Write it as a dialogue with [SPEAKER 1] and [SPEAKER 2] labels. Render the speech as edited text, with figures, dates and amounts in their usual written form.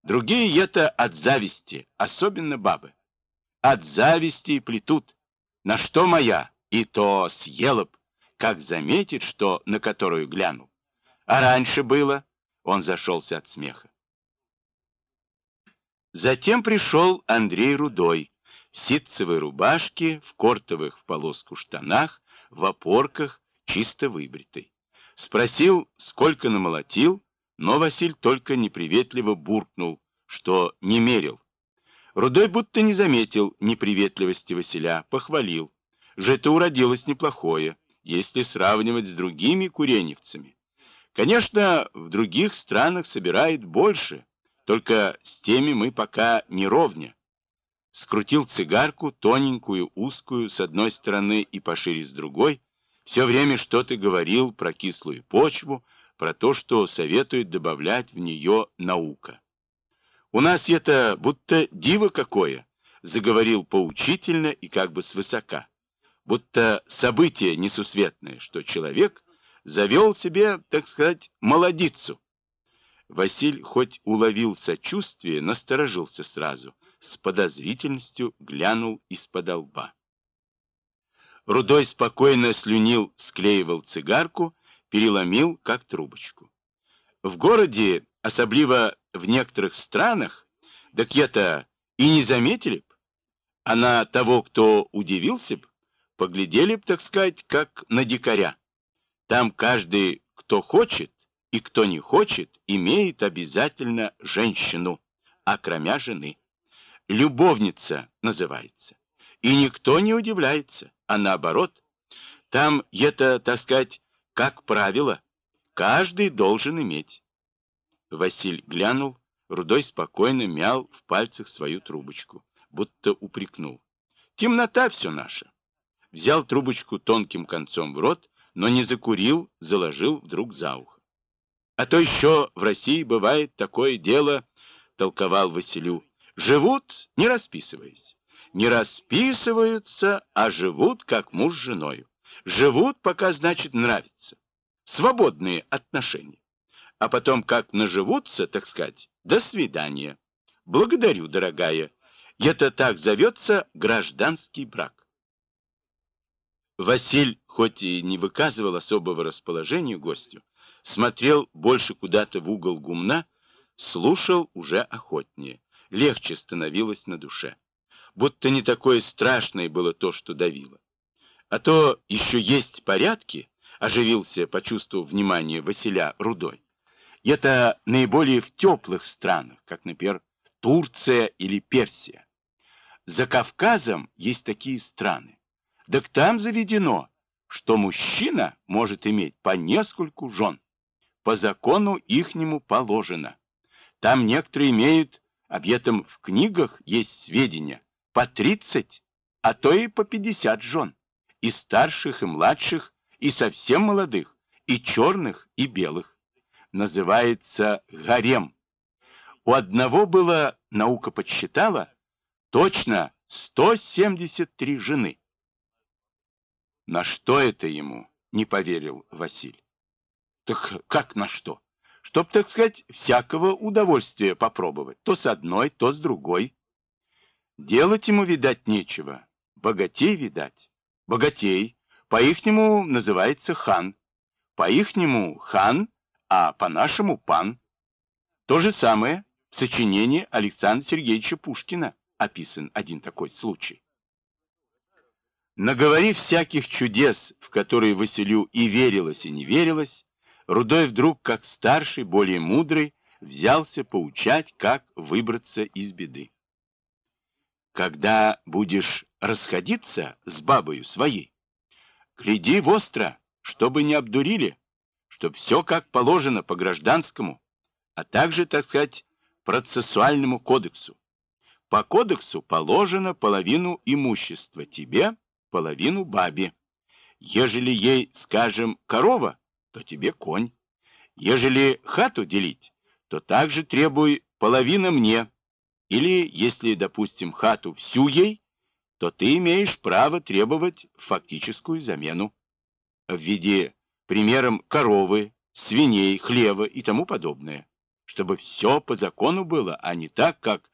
[SPEAKER 1] Другие это от зависти, особенно бабы. От зависти и плетут. На что моя? И то съела б, как заметит, что на которую глянул. А раньше было. Он зашелся от смеха. Затем пришел Андрей Рудой в ситцевой рубашке, в кортовых в полоску штанах, в опорках, чисто выбритый. Спросил, сколько намолотил, но Василь только неприветливо буркнул, что не мерил. Рудой будто не заметил неприветливости Василя, похвалил. Жито уродилось неплохое, если сравнивать с другими куреневцами. Конечно, в других странах собирает больше, только с теми мы пока не ровня. Скрутил цигарку, тоненькую, узкую, с одной стороны и пошире с другой. Все время что-то говорил про кислую почву, про то, что советует добавлять в нее наука. «У нас это будто диво какое», — заговорил поучительно и как бы свысока. Будто событие несусветное, что человек завел себе, так сказать, молодицу. Василь хоть уловил сочувствие, насторожился сразу, с подозрительностью глянул из-под лба. Рудой спокойно слюнил, склеивал цигарку, переломил, как трубочку. В городе, особливо в некоторых странах, так это и не заметили б, а на того, кто удивился б, поглядели б, так сказать, как на дикаря. Там каждый, кто хочет и кто не хочет, имеет обязательно женщину, окромя жены. Любовница называется. И никто не удивляется, а наоборот. Там это, так сказать, как правило, каждый должен иметь. Василь глянул, Рудой спокойно мял в пальцах свою трубочку, будто упрекнул. Темнота все наша. Взял трубочку тонким концом в рот, но не закурил, заложил вдруг за ухо. А то еще в России бывает такое дело, толковал Василю. Живут, не расписываясь. Не расписываются, а живут, как муж с женою. Живут, пока, значит, нравится. Свободные отношения. А потом, как наживутся, так сказать, до свидания. Благодарю, дорогая. Это так зовется гражданский брак. Василь, хоть и не выказывал особого расположения гостю, смотрел больше куда-то в угол гумна, слушал уже охотнее. Легче становилось на душе. Будто не такое страшное было то, что давило. А то еще есть порядки, оживился, почувствовав внимание Василя Рудой. Это наиболее в теплых странах, как, например, Турция или Персия. За Кавказом есть такие страны. Так там заведено, что мужчина может иметь по нескольку жен. По закону ихнему положено. Там некоторые имеют, об этом в книгах есть сведения, по 30, а то и по 50 жен. И старших, и младших, и совсем молодых, и черных, и белых. Называется гарем. У одного было, наука подсчитала, точно 173 жены. На что это ему? Не поверил Василь. Так как на что? Чтоб, так сказать, всякого удовольствия попробовать. То с одной, то с другой. Делать ему, видать, нечего. Богатей, видать. Богатей. По-ихнему называется хан. По-ихнему хан, а по-нашему пан. То же самое в сочинении Александра Сергеевича Пушкина описан один такой случай. Наговорив всяких чудес, в которые Василю и верилось, и не верилось, Рудой вдруг, как старший, более мудрый, взялся поучать, как выбраться из беды. Когда будешь расходиться с бабою своей, гляди востро, чтобы не обдурили, чтоб все как положено по гражданскому, а также, так сказать, процессуальному кодексу. По кодексу положено половину имущества тебе, половину бабе. Ежели ей, скажем, корова, то тебе конь. Ежели хату делить, то также требуй половина мне. Или, если, допустим, хату всю ей, то ты имеешь право требовать фактическую замену в виде, примером, коровы, свиней, хлева и тому подобное, чтобы все по закону было, а не так, как